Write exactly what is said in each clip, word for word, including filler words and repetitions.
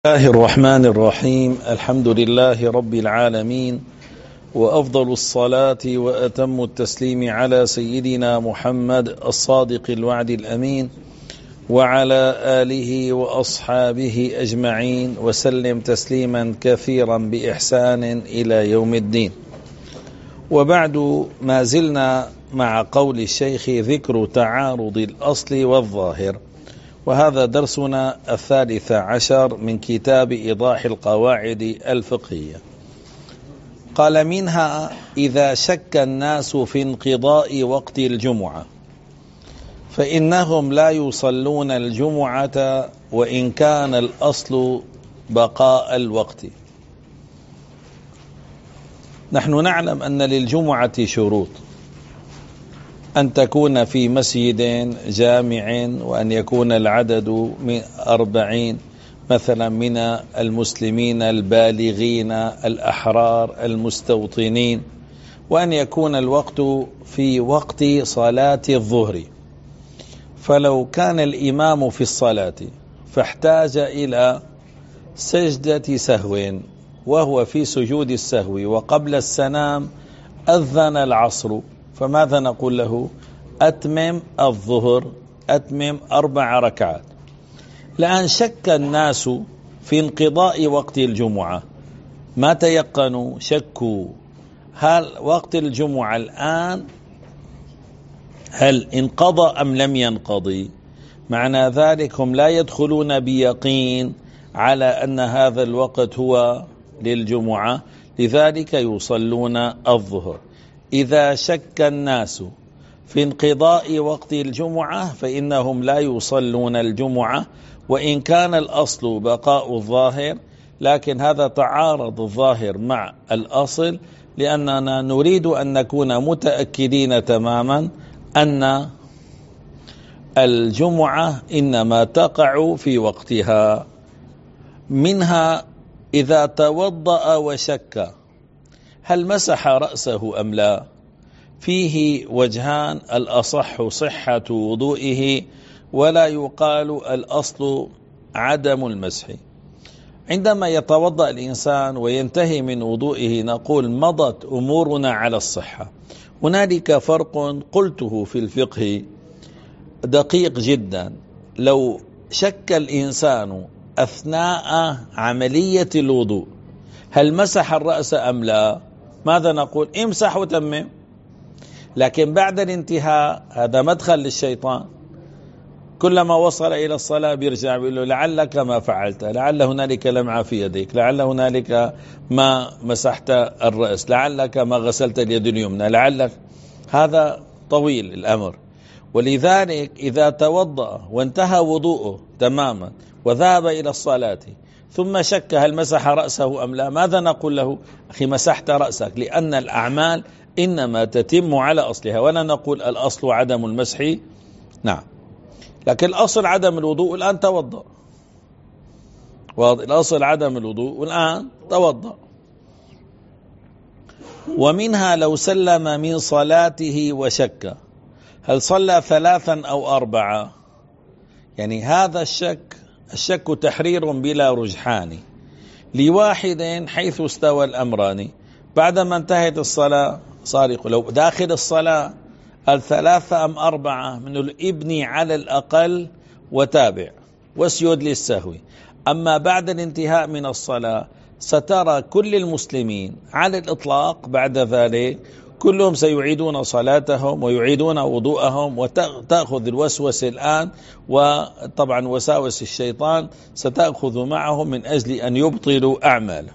الله الرحمن الرحيم. الحمد لله رب العالمين، وأفضل الصلاة وأتم التسليم على سيدنا محمد الصادق الوعد الأمين وعلى آله وأصحابه أجمعين وسلم تسليما كثيرا بإحسان إلى يوم الدين. وبعد، ما زلنا مع قول الشيخ ذكر تعارض الأصل والظاهر، وهذا درسنا الثالث عشر من كتاب إيضاح القواعد الفقهية. قال: منها إذا شك الناس في انقضاء وقت الجمعة فإنهم لا يصلون الجمعة وإن كان الأصل بقاء الوقت. نحن نعلم أن للجمعة شروط: أن تكون في مسجد جامع، وأن يكون العدد من أربعين مثلا من المسلمين البالغين الأحرار المستوطنين، وأن يكون الوقت في وقت صلاة الظهر. فلو كان الإمام في الصلاة فاحتاج إلى سجدة سهو وهو في سجود السهو وقبل السلام أذن العصر، فماذا نقول له؟ أتمم الظهر، أتمم أربع ركعات. لأن شك الناس في انقضاء وقت الجمعة، ما تيقنوا، شكوا هل وقت الجمعة الآن هل انقضى أم لم ينقضي؟ معنى ذلك هم لا يدخلون بيقين على أن هذا الوقت هو للجمعة، لذلك يصلون الظهر. إذا شك الناس في انقضاء وقت الجمعة فإنهم لا يصلون الجمعة وإن كان الأصل بقاء الظاهر، لكن هذا تعارض الظاهر مع الأصل، لأننا نريد أن نكون متأكدين تماما أن الجمعة إنما تقع في وقتها. منها إذا توضأ وشك هل مسح رأسه أم لا؟ فيه وجهان: الأصح صحة وضوئه، ولا يقال الأصل عدم المسح. عندما يتوضأ الإنسان وينتهي من وضوئه نقول مضت أمورنا على الصحة. هنالك فرق قلته في الفقه دقيق جدا: لو شك الإنسان أثناء عملية الوضوء هل مسح الرأس أم لا، ماذا نقول؟ امسح وتمم. لكن بعد الانتهاء هذا مدخل للشيطان، كلما وصل إلى الصلاة بيرجع بيقول له لعلك ما فعلت، لعل هنالك لمعة في يديك، لعل هنالك ما مسحت الرأس، لعلك ما غسلت اليد اليمنى، لعلك. هذا طويل الأمر. ولذلك إذا توضأ وانتهى وضوءه تماما وذهب إلى الصلاة ثم شك هل مسح رأسه أم لا، ماذا نقول له؟ أخي مسحت رأسك، لأن الأعمال إنما تتم على أصلها، ولا نقول الأصل عدم المسح. نعم، لكن الأصل عدم الوضوء والآن توضأ، الأصل عدم الوضوء والآن توضأ. ومنها لو سلم من صلاته وشك هل صلى ثلاثا أو أربعة، يعني هذا الشك الشك تحرير بلا رجحان لواحد حيث استوى الأمران. بعدما انتهت الصلاة صار يقول لو داخل الصلاة الثلاثة أم أربعة من الابن على الأقل وتابع واسجد للسهو. أما بعد الانتهاء من الصلاة سترى كل المسلمين على الإطلاق بعد ذلك كلهم سيعيدون صلاتهم ويعيدون وضوءهم، وتأخذ الوسوسة الآن، وطبعا وساوس الشيطان ستأخذ معهم من أجل أن يبطلوا أعمالهم.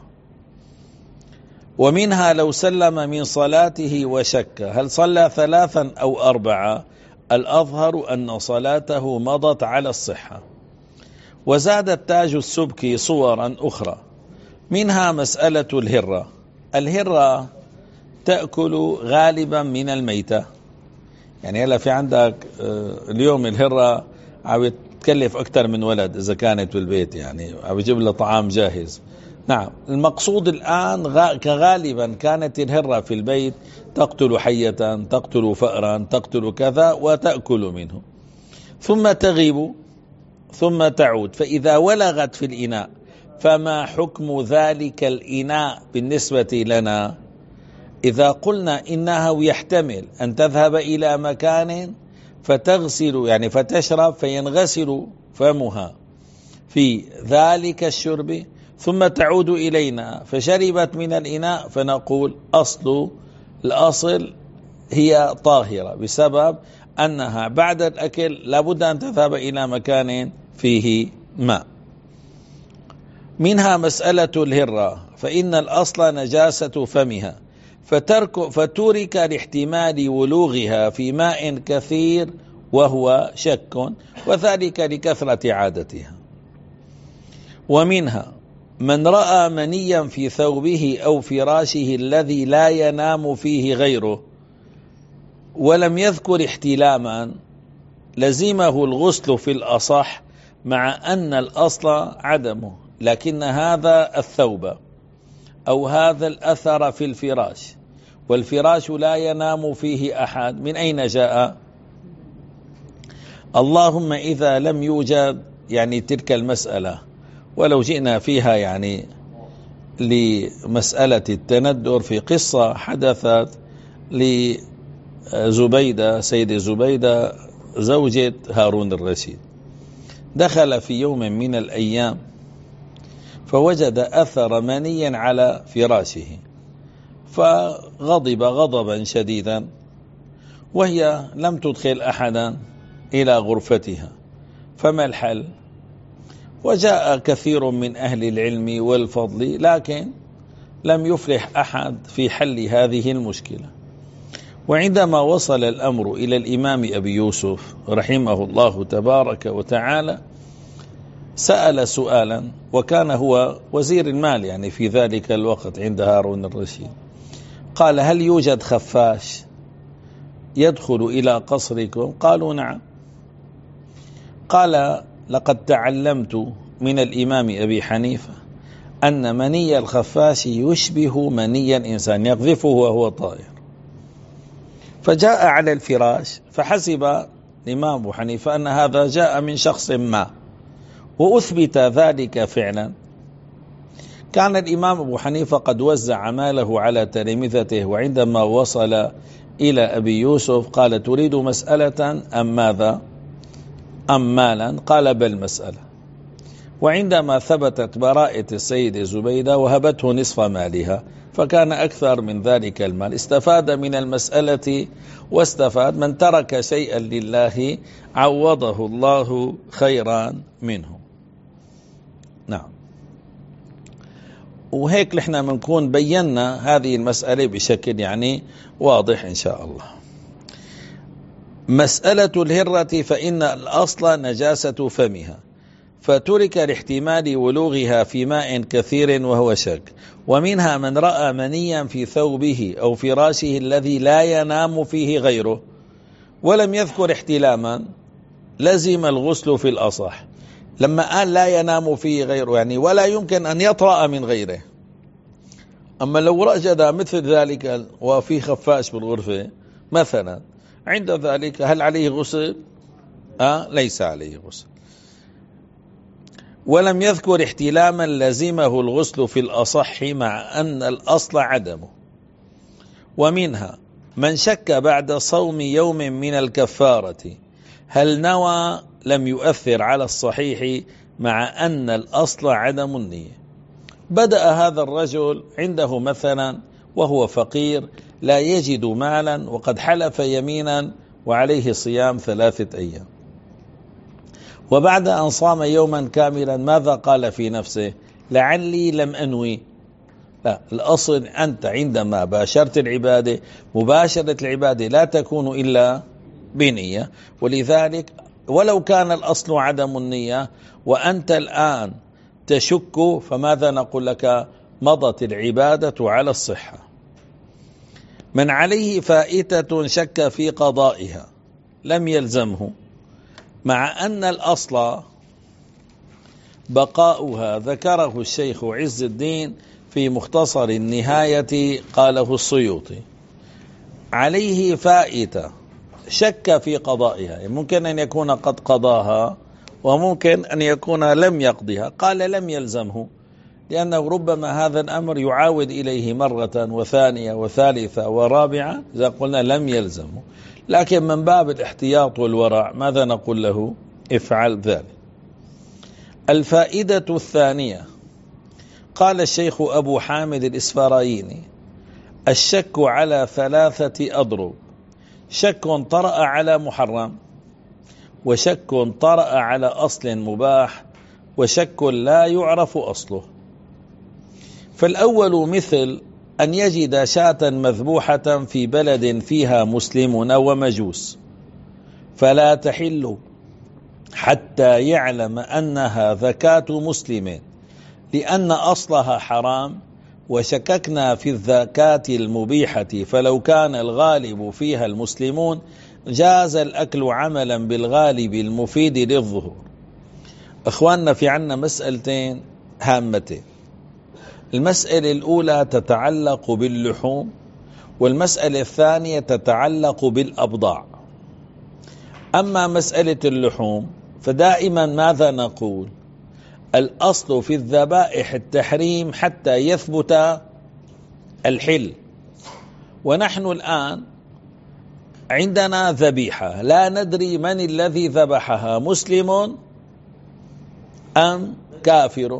ومنها لو سلم من صلاته وشك هل صلى ثلاثا أو أربعة، الأظهر أن صلاته مضت على الصحة. وزاد التاج السبكي صورا أخرى، منها مسألة الهرة. الهرة تأكل غالبا من الميتة، يعني هلا في عندك اليوم الهرة عم تكلف أكثر من ولد إذا كانت بالبيت، يعني عم يجيب له طعام جاهز. نعم، المقصود الآن كغالبا كانت الهرة في البيت تقتل حية، تقتل فأرا، تقتل كذا وتأكل منه، ثم تغيب ثم تعود. فإذا ولغت في الإناء فما حكم ذلك الإناء بالنسبة لنا؟ إذا قلنا إنه يحتمل أن تذهب إلى مكان فتغسل يعني فتشرب فينغسل فمها في ذلك الشرب ثم تعود إلينا فشربت من الإناء، فنقول أصل الأصل هي طاهرة بسبب أنها بعد الأكل لابد أن تذهب إلى مكان فيه ماء. منها مسألة الهرة، فإن الأصل نجاسة فمها فترك فترك لاحتمال ولوغها في ماء كثير وهو شك، وذلك لكثرة عادتها. ومنها من رأى منيا في ثوبه أو فراشه الذي لا ينام فيه غيره ولم يذكر احتلاما لزمه الغسل في الأصح، مع أن الأصل عدمه، لكن هذا الثوب أو هذا الأثر في الفراش والفراش لا ينام فيه أحد، من أين جاء؟ اللهم إذا لم يوجد يعني تلك المسألة، ولو جئنا فيها يعني لمسألة التندر في قصة حدثت لزبيدة سيد زبيدة زوجة هارون الرشيد، دخل في يوم من الأيام فوجد أثر منيا على فراشه فغضب غضبا شديدا، وهي لم تدخل أحدا إلى غرفتها، فما الحل؟ وجاء كثير من أهل العلم والفضل لكن لم يفلح أحد في حل هذه المشكلة. وعندما وصل الأمر إلى الإمام أبي يوسف رحمه الله تبارك وتعالى سأل سؤالا، وكان هو وزير المال يعني في ذلك الوقت عند هارون الرشيد، قال: هل يوجد خفاش يدخل إلى قصركم؟ قالوا: نعم. قال: لقد تعلمت من الإمام أبي حنيفة أن مني الخفاش يشبه مني الإنسان يقذفه وهو طائر. فجاء على الفراش فحسب الإمام أبو حنيفة أن هذا جاء من شخص ما، وأثبت ذلك فعلا. كان الإمام أبو حنيفة قد وزع ماله على تلامذته، وعندما وصل إلى أبي يوسف قال: تريد مسألة أم ماذا؟ أم مالا؟ قال: بل مسألة. وعندما ثبتت براءة السيدة زبيدة وهبته نصف مالها، فكان أكثر من ذلك المال. استفاد من المسألة واستفاد من ترك شيئا لله عوضه الله خيرا منه. نعم. وهيك نحن منكون بينا هذه المسألة بشكل يعني واضح إن شاء الله. مسألة الهرة، فإن الأصل نجاسة فمها فترك لاحتمال ولوغها في ماء كثير وهو شك. ومنها من رأى منيا في ثوبه أو فراشه الذي لا ينام فيه غيره ولم يذكر احتلاما لزم الغسل في الأصح. لما قال لا ينام فيه غيره يعني ولا يمكن أن يطرأ من غيره. أما لو وجد مثل ذلك وفي خفاش بالغرفة مثلا، عند ذلك هل عليه غسل؟ آه ليس عليه غسل. ولم يذكر احتلاما لزمه الغسل في الأصح، مع أن الأصل عدمه. ومنها من شك بعد صوم يوم من الكفارة هل نوى لم يؤثر على الصحيح، مع أن الأصل عدم النية. بدأ هذا الرجل عنده مثلا وهو فقير لا يجد مالا وقد حلف يمينا وعليه صيام ثلاثة أيام، وبعد أن صام يوما كاملا ماذا قال في نفسه؟ لعلي لم أنوي. لا، الأصل أنت عندما باشرت العبادة مباشرة العبادة لا تكون إلا بنية، ولذلك ولو كان الأصل عدم النية وأنت الآن تشك فماذا نقول لك؟ مضت العبادة على الصحة. من عليه فائتة شك في قضائها لم يلزمه، مع أن الأصل بقاؤها. ذكره الشيخ عز الدين في مختصر النهاية، قاله السيوطي. عليه فائتة شك في قضائها، ممكن أن يكون قد قضاها وممكن أن يكون لم يقضها، قال لم يلزمه، لأنه ربما هذا الأمر يعاود إليه مرة وثانية وثالثة ورابعة، إذا قلنا لم يلزمه، لكن من باب الاحتياط والورع ماذا نقول له؟ افعل ذلك. الفائدة الثانية، قال الشيخ أبو حامد الإسفرايني: الشك على ثلاثة أضرب: شك طرأ على محرم، وشك طرأ على أصل مباح، وشك لا يعرف أصله. فالأول مثل أن يجد شاة مذبوحة في بلد فيها مسلمون ومجوس، فلا تحل حتى يعلم أنها زكاة مسلم، لأن أصلها حرام، وشككنا في الزكاة المبيحة، فلو كان الغالب فيها المسلمون جاز الأكل عملا بالغالب المفيد للظهور. أخواننا، في عنا مسألتين هامتين. المسألة الأولى تتعلق باللحوم، والمسألة الثانية تتعلق بالأبضاع. أما مسألة اللحوم فدائما ماذا نقول؟ الأصل في الذبائح التحريم حتى يثبت الحل. ونحن الآن عندنا ذبيحة لا ندري من الذي ذبحها، مسلم أم كافر.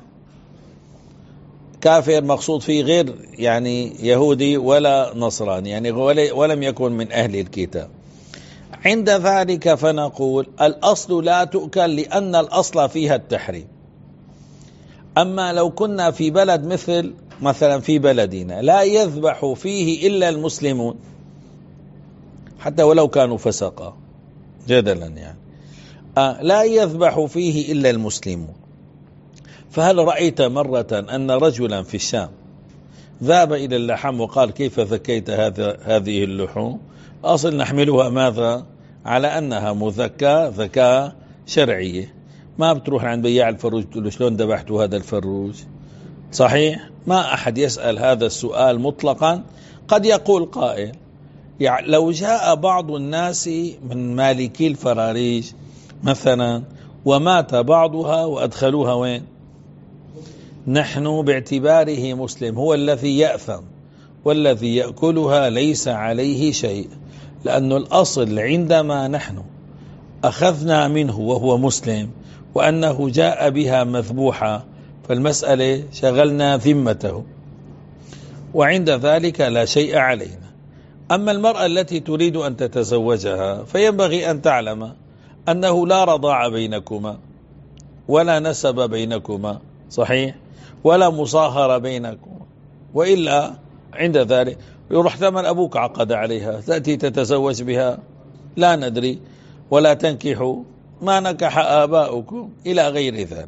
كافر مقصود فيه غير يعني يهودي ولا نصراني، يعني ولم يكن من أهل الكتاب. عند ذلك فنقول الأصل لا تؤكل، لأن الأصل فيها التحريم. أما لو كنا في بلد مثل مثلا في بلدنا لا يذبح فيه إلا المسلمون، حتى ولو كانوا فسقا جدلا، يعني آه لا يذبح فيه إلا المسلمون، فهل رأيت مرة أن رجلا في الشام ذهب إلى اللحم وقال: كيف ذكيت هذا هذه اللحوم؟ أصل نحملها ماذا؟ على أنها مذكاة ذكاة شرعية. ما بتروح عند بياع الفروج تقول له: شلون ذبحتوا هذا الفروج؟ صحيح؟ ما أحد يسأل هذا السؤال مطلقا. قد يقول قائل: يعني لو جاء بعض الناس من مالكي الفراريج مثلا ومات بعضها وأدخلوها وين؟ نحن باعتباره مسلم هو الذي يأثم، والذي يأكلها ليس عليه شيء، لأن الأصل عندما نحن أخذنا منه وهو مسلم وأنه جاء بها مذبوحة، فالمسألة شغلنا ذمته، وعند ذلك لا شيء علينا. أما المرأة التي تريد أن تتزوجها فينبغي أن تعلم أنه لا رضاع بينكما ولا نسب بينكما، صحيح، ولا مصاهرة بينكما، وإلا عند ذلك يروح ثمن أبوك عقد عليها، تأتي تتزوج بها لا ندري، ولا تنكحوا ما نكح آباؤكم إلى غير ذلك.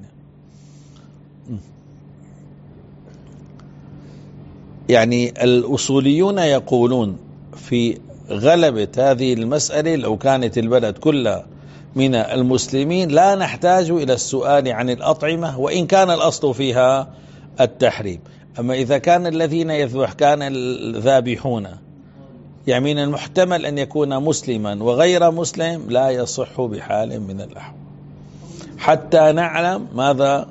يعني الأصوليون يقولون في غلبة هذه المسألة لو كانت البلد كلها من المسلمين لا نحتاج إلى السؤال عن الأطعمة، وإن كان الأصل فيها التحريم. أما إذا كان الذين يذبح كان الذابحون يعني من المحتمل أن يكون مسلما وغير مسلم، لا يصح بحال من الأحوال حتى نعلم ماذا.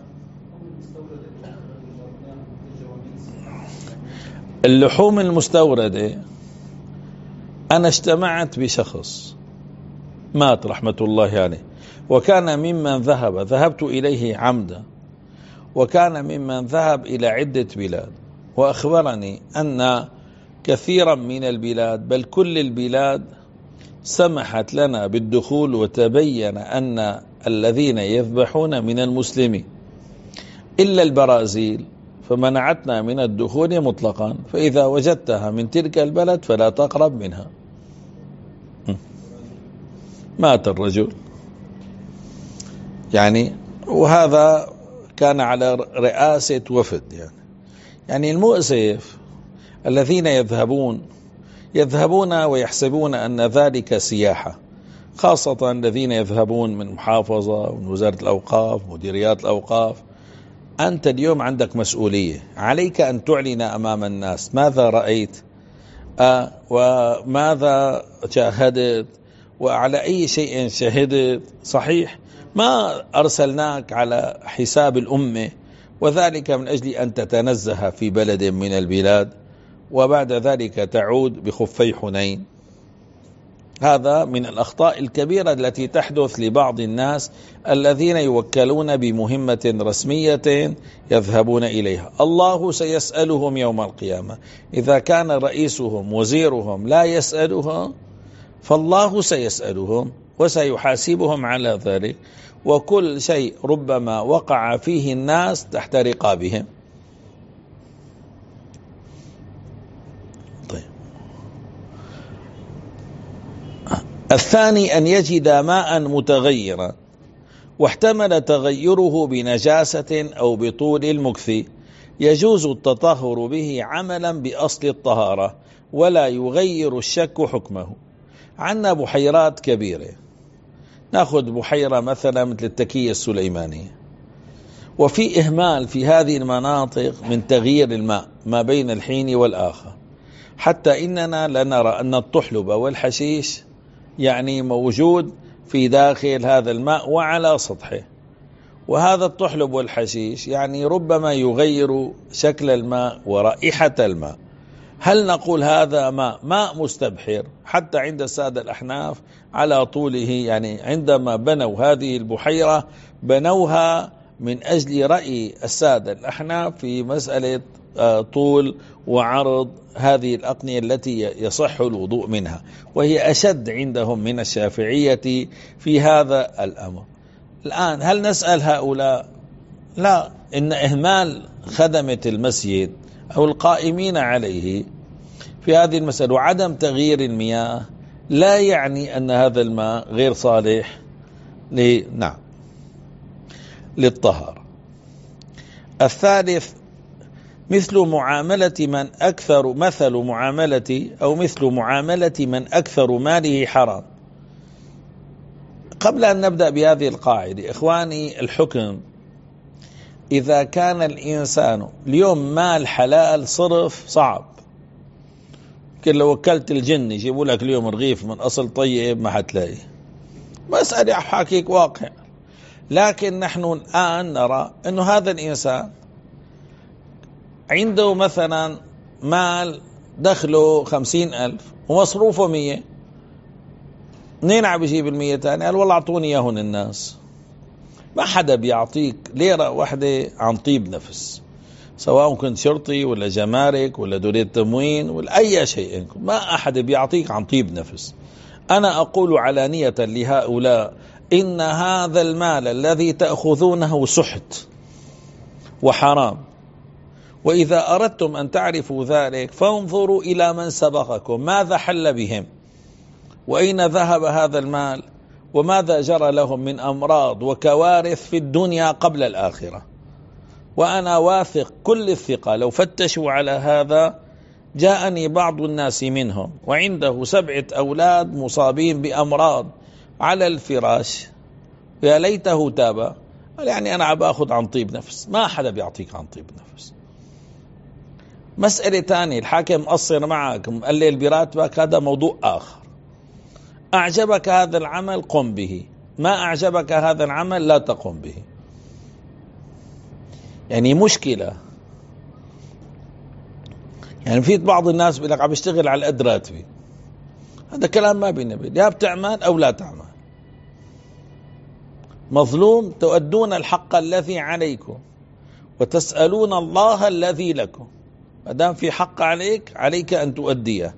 اللحوم المستوردة، أنا اجتمعت بشخص مات رحمة الله عليه، وكان ممن ذهب ذهبت إليه عمدا، وكان ممن ذهب إلى عدة بلاد، وأخبرني أن كثيرا من البلاد بل كل البلاد سمحت لنا بالدخول، وتبين أن الذين يذبحون من المسلمين، إلا البرازيل فمنعتنا من الدخول مطلقا، فإذا وجدتها من تلك البلد فلا تقرب منها. مات الرجل يعني، وهذا كان على رئاسة وفد. يعني يعني المؤسف الذين يذهبون يذهبون ويحسبون أن ذلك سياحة، خاصة الذين يذهبون من محافظة ومن وزارة الأوقاف مديريات الأوقاف. أنت اليوم عندك مسؤولية، عليك أن تعلن أمام الناس ماذا رأيت آه وماذا شاهدت وعلى أي شيء شهدت. صحيح، ما أرسلناك على حساب الأمة وذلك من أجل أن تتنزه في بلد من البلاد وبعد ذلك تعود بخفي حنين. هذا من الأخطاء الكبيرة التي تحدث لبعض الناس الذين يوكلون بمهمة رسمية يذهبون إليها. الله سيسألهم يوم القيامة. إذا كان رئيسهم وزيرهم لا يسألهم فالله سيسألهم وسيحاسبهم على ذلك، وكل شيء ربما وقع فيه الناس تحت رقابهم. طيب. الثاني أن يجد ماء متغيرا واحتمل تغيره بنجاسة أو بطول المكث، يجوز التطهر به عملا بأصل الطهارة ولا يغير الشك حكمه. عندنا بحيرات كبيرة، نأخذ بحيرة مثلا مثل التكية السليمانية، وفي إهمال في هذه المناطق من تغيير الماء ما بين الحين والآخر، حتى إننا لنرى أن الطحلب والحشيش يعني موجود في داخل هذا الماء وعلى سطحه، وهذا الطحلب والحشيش يعني ربما يغير شكل الماء ورائحة الماء. هل نقول هذا ماء ماء مستبحر؟ حتى عند السادة الأحناف على طوله، يعني عندما بنوا هذه البحيرة بنوها من أجل رأي السادة الأحناف في مسألة طول وعرض هذه الأقنية التي يصح الوضوء منها، وهي أشد عندهم من الشافعية في هذا الأمر. الآن هل نسأل هؤلاء؟ لا، إن إهمال خدمة المسجد أو القائمين عليه في هذه المسألة وعدم تغيير المياه لا يعني أن هذا الماء غير صالح ل... نعم للطهارة. الثالث مثل معاملة من أكثر مثل معاملة أو مثل معاملة من أكثر ماله حرام. قبل أن نبدأ بهذه القاعدة إخواني، الحكم إذا كان الإنسان اليوم مال حلال صرف صعب، كل لو وكلت الجن يجيبوا لك اليوم رغيف من أصل طيب ما حتلاقيه، مسألة حقيقة واقع. لكن نحن الآن نرى أنه هذا الإنسان عنده مثلا مال دخله خمسين ألف ومصروفه مية، منين عم بيجيب المية تاني؟ قال والله أعطوني إياهن الناس. ما حدا بيعطيك ليرة واحدة عن طيب نفس، سواء كنت شرطي ولا جمارك ولا دورية تموين ولا أي شيء، ما أحد بيعطيك عن طيب نفس. أنا أقول علانية لهؤلاء إن هذا المال الذي تأخذونه سحت وحرام، وإذا أردتم أن تعرفوا ذلك فانظروا إلى من سبقكم ماذا حل بهم، وأين ذهب هذا المال، وماذا جرى لهم من أمراض وكوارث في الدنيا قبل الآخرة. وأنا واثق كل الثقة لو فتشوا على هذا. جاءني بعض الناس منهم وعنده سبعة أولاد مصابين بأمراض على الفراش، يا ليته تاب. يعني أنا عم أخذ عن طيب نفس، ما حدا بيعطيك عن طيب نفس. مسألة تانية، الحاكم قصر معك مقلل براتبك، هذا موضوع آخر. أعجبك هذا العمل قم به، ما أعجبك هذا العمل لا تقم به. يعني مشكلة. يعني في بعض الناس بيقول لك عم بيشتغل على قد راتبي، هذا كلام ما بينبه، يا بتعمل أو لا تعمل. مظلوم تؤدون الحق الذي عليكم وتسألون الله الذي لكم. ما دام في حق عليك عليك أن تؤديه.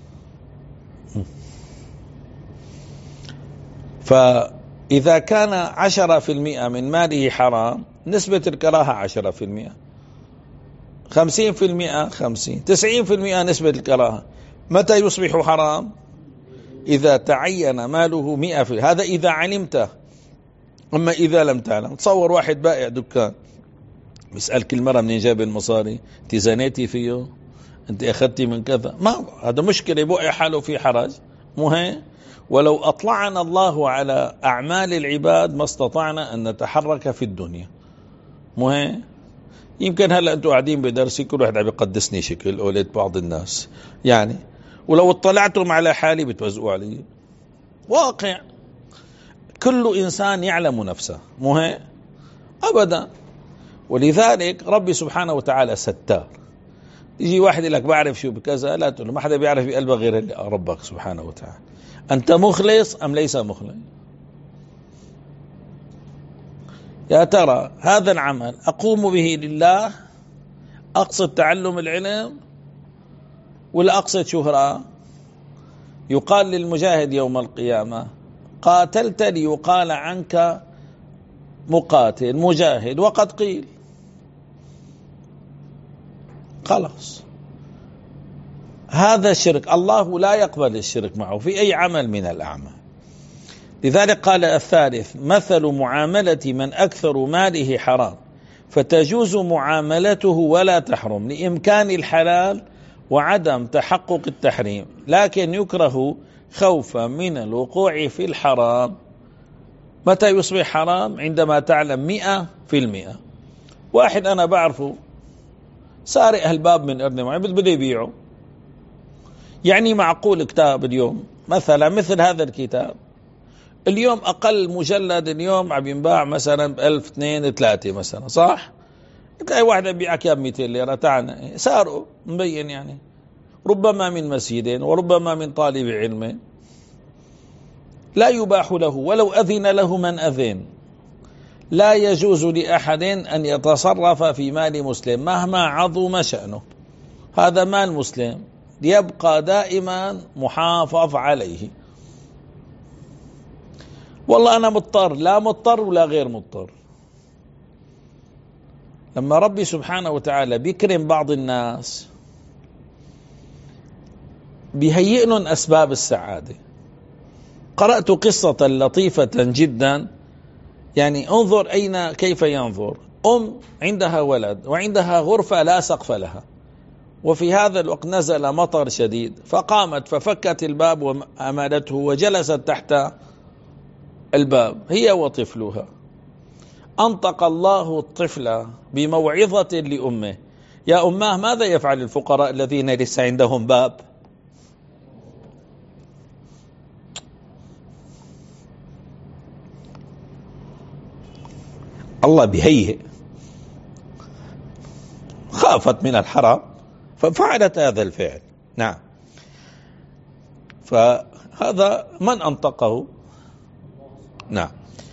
فإذا كان عشرة في المئة من ماله حرام نسبة الكراهة عشرة في المئة، خمسين في المئة خمسين، تسعين في المئة نسبة الكراهة. متى يصبح حرام؟ إذا تعين ماله مئة في هذا إذا علمته. أما إذا لم تعلم، تصور واحد بائع دكان بيسأل كل مرة منين جاب المصاري، انت زنيتي فيه، انت أخذتي من كذا، ما هذا مشكلة، يبقى حاله في حرج. مهم ولو أطلعنا الله على أعمال العباد ما استطعنا أن نتحرك في الدنيا. مهم يمكن هلا أنتم قاعدين بدرسي كل واحد عم يقدسني شكل أولاد بعض الناس، يعني ولو اطلعتم على حالي بتوزقوا علي. واقع كل إنسان يعلم نفسه. مهم أبدا. ولذلك ربي سبحانه وتعالى ستار. يجي واحد يقول لك بعرف شو بكذا، لا تقول له ما حدا بيعرف بقلبه غير ربك سبحانه وتعالى. أنت مخلص أم ليس مخلص؟ يا ترى هذا العمل أقوم به لله، أقصد تعلم العلم، ولا أقصد شهرة؟ يقال للمجاهد يوم القيامة قاتلت ليقال عنك مقاتل مجاهد، وقد قيل خلاص هذا الشرك، الله لا يقبل الشرك معه في أي عمل من الأعمال. لذلك قال الثالث: مثل معاملة من أكثر ماله حرام فتجوز معاملته ولا تحرم لإمكان الحلال وعدم تحقق التحريم، لكن يكره خوفا من الوقوع في الحرام. متى يصبح حرام؟ عندما تعلم مئة في المئة. واحد أنا بعرفه سارق الباب من أرض معي بده يبيعه، يعني معقول كتاب اليوم مثلا مثل هذا الكتاب اليوم أقل مجلد اليوم عم ينباع مثلا بألف اثنين ثلاثة مثلا، صح؟ تلاقي واحد بيعك يا بمئتين ليرة تعال سارقه مبين، يعني ربما من مسجد وربما من طالب علم، لا يباح له ولو أذن له من أذن. لا يجوز لأحد أن يتصرف في مال مسلم مهما عظم شأنه، هذا مال مسلم ليبقى دائما محافظ عليه. والله أنا مضطر، لا مضطر ولا غير مضطر. لما ربي سبحانه وتعالى بيكرم بعض الناس بيهيئ لهم أسباب السعادة. قرأت قصة لطيفة جدا، يعني انظر أين كيف ينظر. أم عندها ولد وعندها غرفة لا سقف لها، وفي هذا الوقت نزل مطر شديد، فقامت ففكت الباب وأمالته وجلست تحت الباب هي وطفلها. أنطق الله الطفل بموعظة لأمه: يا أماه ماذا يفعل الفقراء الذين ليس عندهم باب؟ الله بيهيئ، خافت من الحرام ففعلت هذا الفعل. نعم، فهذا من أنطقه. نعم.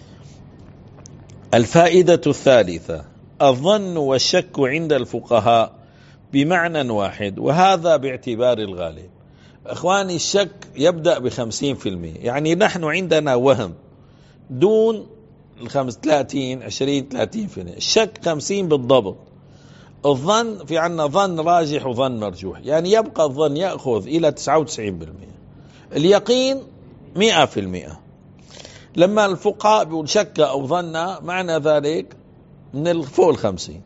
الفائدة الثالثة: الظن والشك عند الفقهاء بمعنى واحد، وهذا باعتبار الغالب. أخواني، الشك يبدأ بخمسين في المئة، يعني نحن عندنا وهم دون الخمس ثلاثين عشرين ثلاثين في المئة، الشك خمسين بالضبط. الظن في عنا ظن راجح وظن مرجوح، يعني يبقى الظن يأخذ إلى تسعة وتسعين بالمئة، اليقين مئة في المئة. لما الفقهاء بيقول شك أو ظن معنى ذلك من فوق الخمسين،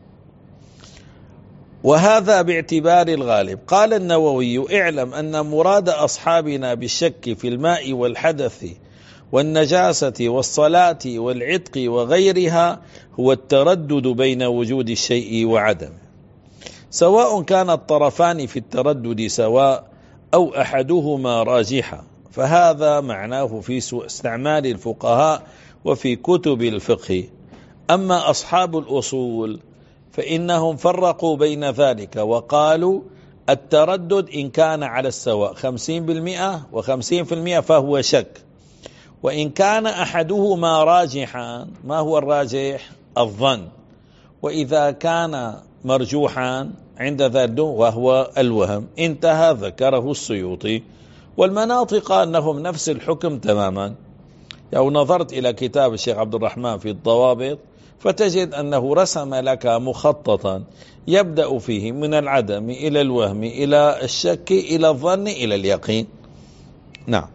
وهذا باعتبار الغالب. قال النووي: اعلم أن مراد أصحابنا بالشك في الماء والحدث والنجاسة والصلاة والعتق وغيرها هو التردد بين وجود الشيء وعدمه، سواء كان الطرفان في التردد سواء أو أحدهما راجحا، فهذا معناه في استعمال الفقهاء وفي كتب الفقه. أما أصحاب الأصول فإنهم فرقوا بين ذلك وقالوا التردد إن كان على السواء خمسين بالمئة وخمسين في المئة فهو شك، وإن كان أحدهما راجحا. ما هو الراجح؟ الظن. وإذا كان مرجوحا عند ذلك وهو الوهم. انتهى. ذكره السيوطي. والمناطق أنهم نفس الحكم تماما. لو نظرت إلى كتاب الشيخ عبد الرحمن في الضوابط فتجد أنه رسم لك مخططا يبدأ فيه من العدم إلى الوهم إلى الشك إلى الظن إلى اليقين. نعم.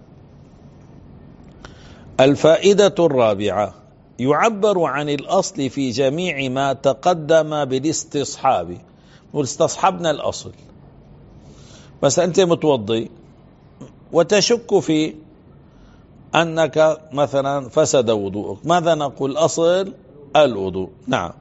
الفائدة الرابعة: يعبر عن الأصل في جميع ما تقدم بالاستصحاب. واستصحبنا الأصل. بس أنت متوضي وتشك في أنك مثلا فسد وضوءك، ماذا نقول؟ أصل الوضوء. نعم،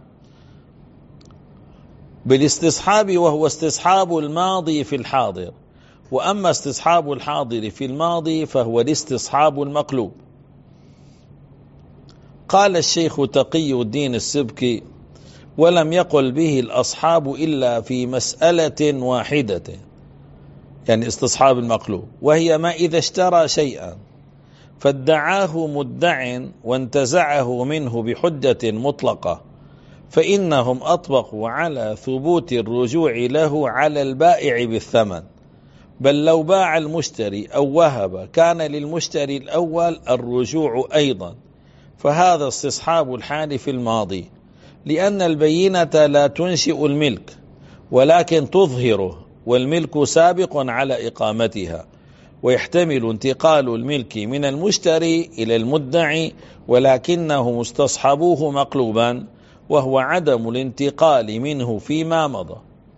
بالاستصحاب، وهو استصحاب الماضي في الحاضر. وأما استصحاب الحاضر في الماضي فهو الاستصحاب المقلوب. قال الشيخ تقي الدين السبكي: ولم يقل به الأصحاب إلا في مسألة واحدة، يعني استصحاب المقلوب، وهي ما إذا اشترى شيئا فادعاه مدع وانتزعه منه بحجة مطلقة، فإنهم أطبقوا على ثبوت الرجوع له على البائع بالثمن، بل لو باع المشتري أو وهب كان للمشتري الأول الرجوع أيضا، فهذا استصحاب الحال في الماضي، لأن البينة لا تنشئ الملك ولكن تظهره، والملك سابق على إقامتها، ويحتمل انتقال الملك من المشتري إلى المدعي، ولكنهم استصحبوه مقلوبا، وهو عدم الانتقال منه فيما مضى.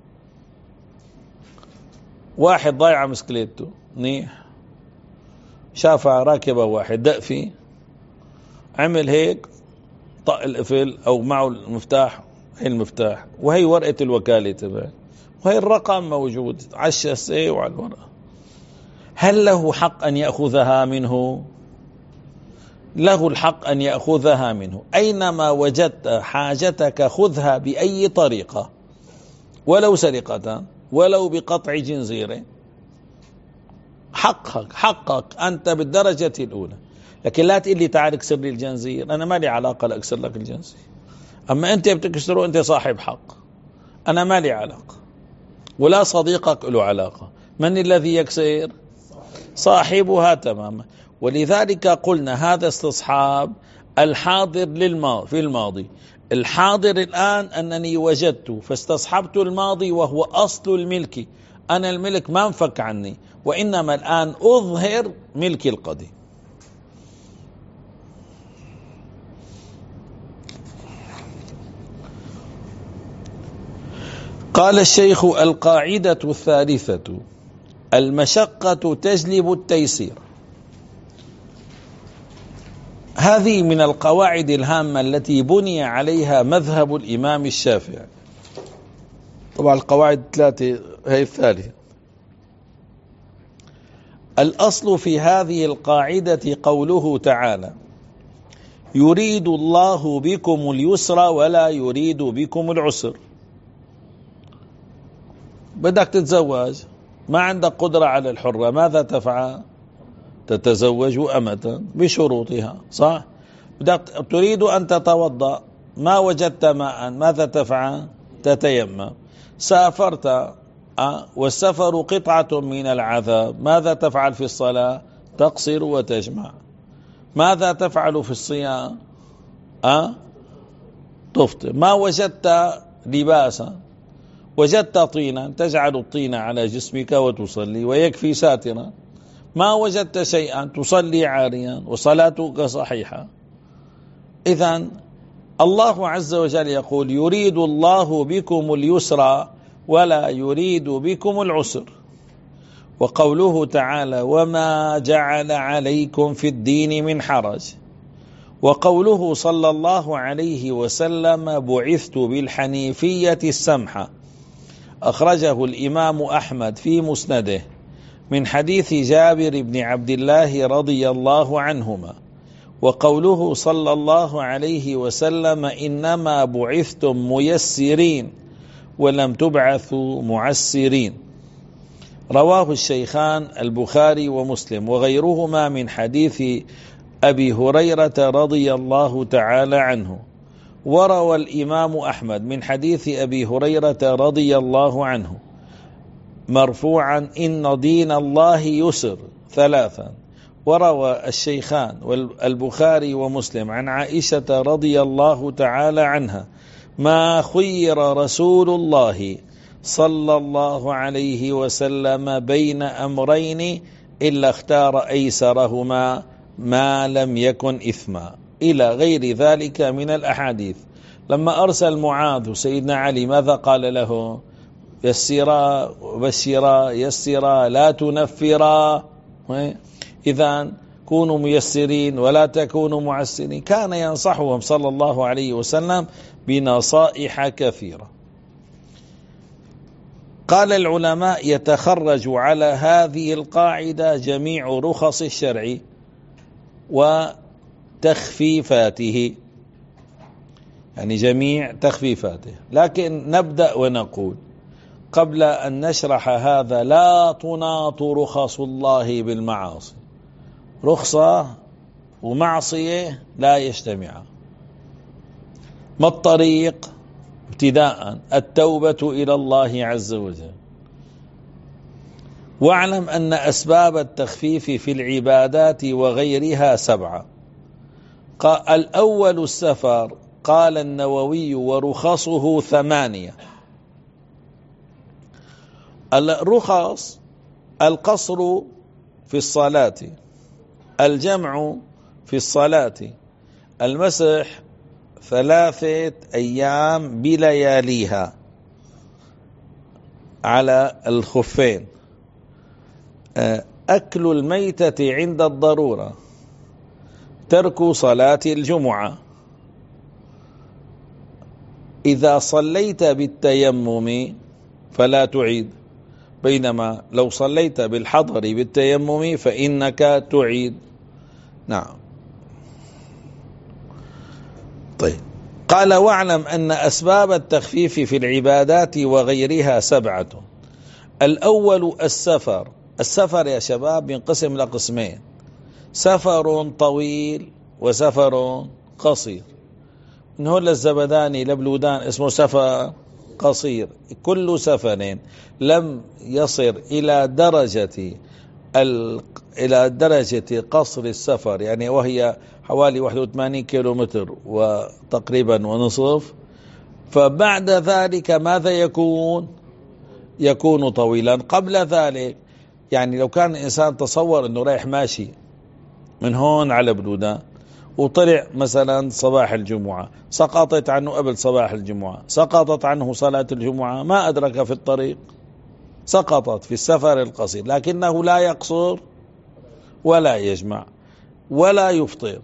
واحد ضيع مسكليته منيح، شافها راكبة واحد دق فيه، عمل هيك طق القفل أو معه المفتاح، هي المفتاح وهي ورقة الوكالة تبعه وهي الرقم موجود على الشاسيه وعلى الورقة، هل له حق أن يأخذها منه؟ له الحق أن يأخذها منه، أينما وجدت حاجتك خذها بأي طريقة، ولو سرقة ولو بقطع جنزيرة، حقك حقك أنت بالدرجة الأولى. لكن لا تقول لي تعال اكسر لي الجنزير، أنا ما لي علاقة لأكسر لك الجنزير، أما أنت بتكسره أنت صاحب حق، أنا ما لي علاقة، ولا صديقك له علاقة. من الذي يكسر؟ صاحبها تماما. ولذلك قلنا هذا استصحاب الحاضر للماضي في الماضي. الحاضر الآن أنني وجدت فاستصحبت الماضي وهو أصل الملك، أنا الملك ما انفك عني، وإنما الآن أظهر ملك القديم. قال الشيخ: القاعدة الثالثة: المشقة تجلب التيسير. هذه من القواعد الهامة التي بني عليها مذهب الإمام الشافعي. طبعا القواعد ثلاثة، هي الثالثة. الأصل في هذه القاعدة قوله تعالى: يريد الله بكم اليسر ولا يريد بكم العسر. بدك تتزوج، ما عندك قدرة على الحرة، ماذا تفعل؟ تتزوج أمة بشروطها، صح؟ بدك تريد أن تتوضأ، ما وجدت ماء، ماذا تفعل؟ تتيمم. سافرت أه؟ والسفر قطعة من العذاب، ماذا تفعل في الصلاة؟ تقصر وتجمع. ماذا تفعل في الصيام؟ أه؟ تفطر. ما وجدت لباسا، وجدت طينا، تجعل الطين على جسمك وتصلي ويكفي ساترا. ما وجدت شيئا تصلي عاريا وصلاتك صحيحة. إذن الله عز وجل يقول: يريد الله بكم اليسر ولا يريد بكم العسر. وقوله تعالى: وما جعل عليكم في الدين من حرج. وقوله صلى الله عليه وسلم: بعثت بالحنيفية السمحة. أخرجه الإمام أحمد في مسنده من حديث جابر بن عبد الله رضي الله عنهما. وقوله صلى الله عليه وسلم: إنما بعثتم ميسرين ولم تبعثوا معسرين. رواه الشيخان البخاري ومسلم وغيرهما من حديث أبي هريرة رضي الله تعالى عنه. وروى الإمام أحمد من حديث أبي هريرة رضي الله عنه مرفوعا: إن دين الله يسر ثلاثا. وروى الشيخان والبخاري ومسلم عن عائشة رضي الله تعالى عنها: ما خير رسول الله صلى الله عليه وسلم بين أمرين إلا اختار أيسرهما ما لم يكن إثما، إلى غير ذلك من الأحاديث. لما أرسل معاذ سيدنا علي ماذا قال له؟ يسرا وبشرا يسرا لا تنفرا. إذن كونوا ميسرين ولا تكونوا معسرين. كان ينصحهم صلى الله عليه وسلم بنصائح كثيرة. قال العلماء: يتخرج على هذه القاعدة جميع رخص الشرع وتخفيفاته. يعني جميع تخفيفاته. لكن نبدأ ونقول قبل أن نشرح هذا: لا تناط رخص الله بالمعاصي. رخصة ومعصية لا يجتمعان. ما الطريق؟ ابتداء التوبة إلى الله عز وجل. واعلم أن أسباب التخفيف في العبادات وغيرها سبعة. الأول السفر، قال النووي: ورخصه ثمانية. الرخص: القصر في الصلاة، الجمع في الصلاة، المسح ثلاثة أيام بلياليها على الخفين، أكل الميتة عند الضرورة، ترك صلاة الجمعة. إذا صليت بالتيمم فلا تعيد، بينما لو صليت بالحضر بالتيمم فإنك تعيد. نعم. طيب، قال: واعلم أن أسباب التخفيف في العبادات وغيرها سبعة. الأول السفر. السفر يا شباب ينقسم لقسمين: سفر طويل وسفر قصير. من هون للزبداني لبلودان اسمه سفر قصير. كل سفر لم يصل إلى درجة ال... إلى درجة قصر السفر، يعني وهي حوالي واحد وثمانين كيلو متر وتقريبا ونصف، فبعد ذلك ماذا يكون؟ يكون طويلا. قبل ذلك يعني لو كان الإنسان تصور أنه رايح ماشي من هون على بلودان وطلع مثلا صباح الجمعة، سقطت عنه قبل صباح الجمعة، سقطت عنه صلاة الجمعة، ما أدرك في الطريق، سقطت في السفر القصير. لكنه لا يقصر ولا يجمع ولا يفطر،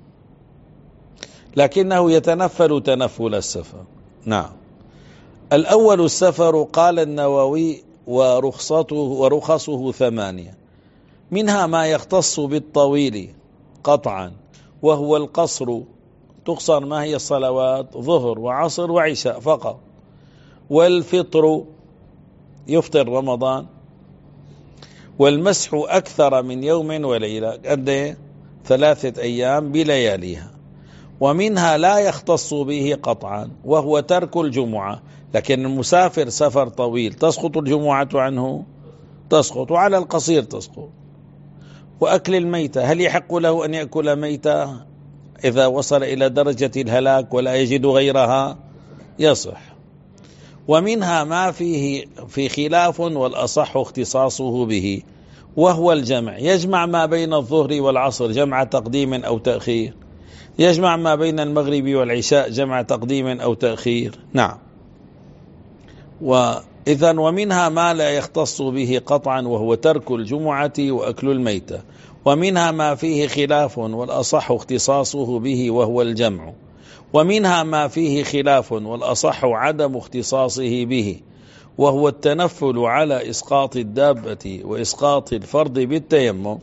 لكنه يتنفل تنفل السفر. نعم. الأول السفر، قال النووي: ورخصته ورخصه ثمانية. منها ما يختص بالطويل قطعا وهو القصر. تقصر ما هي الصلوات؟ ظهر وعصر وعشاء فقط. والفطر، يفطر رمضان. والمسح أكثر من يوم وليلة، قد ثلاثة أيام بلياليها. ومنها لا يختص به قطعا وهو ترك الجمعة. لكن المسافر سفر طويل تسقط الجمعة عنه؟ تسقط، وعلى القصير تسقط. وأكل الميتة، هل يحق له أن يأكل ميتة إذا وصل إلى درجة الهلاك ولا يجد غيرها؟ يصح. ومنها ما فيه في خلاف والأصح اختصاصه به وهو الجمع. يجمع ما بين الظهر والعصر جمع تقديم أو تأخير، يجمع ما بين المغرب والعشاء جمع تقديم أو تأخير. نعم. وإذن ومنها ما لا يختص به قطعا وهو ترك الجمعة وأكل الميتة. ومنها ما فيه خلاف والأصح اختصاصه به وهو الجمع. ومنها ما فيه خلاف والأصح عدم اختصاصه به وهو التنفل على إسقاط الدابة وإسقاط الفرض بالتيمم.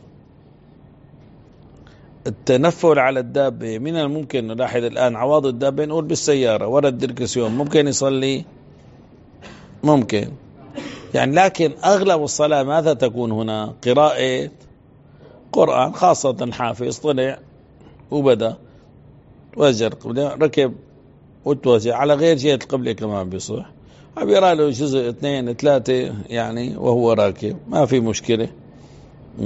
التنفل على الدابة من الممكن نلاحظ الآن عواض الدابة، نقول بالسيارة ورا الدركسيون ممكن يصلي، ممكن يعني. لكن أغلب الصلاة ماذا تكون هنا؟ قراءة قرآن، خاصة حافظ طلع وبدأ توجه ركب وتوجه على غير جهة القبلة كمان بيصح، عبيرا له جزء اثنين ثلاثة يعني وهو راكب، ما في مشكلة. م.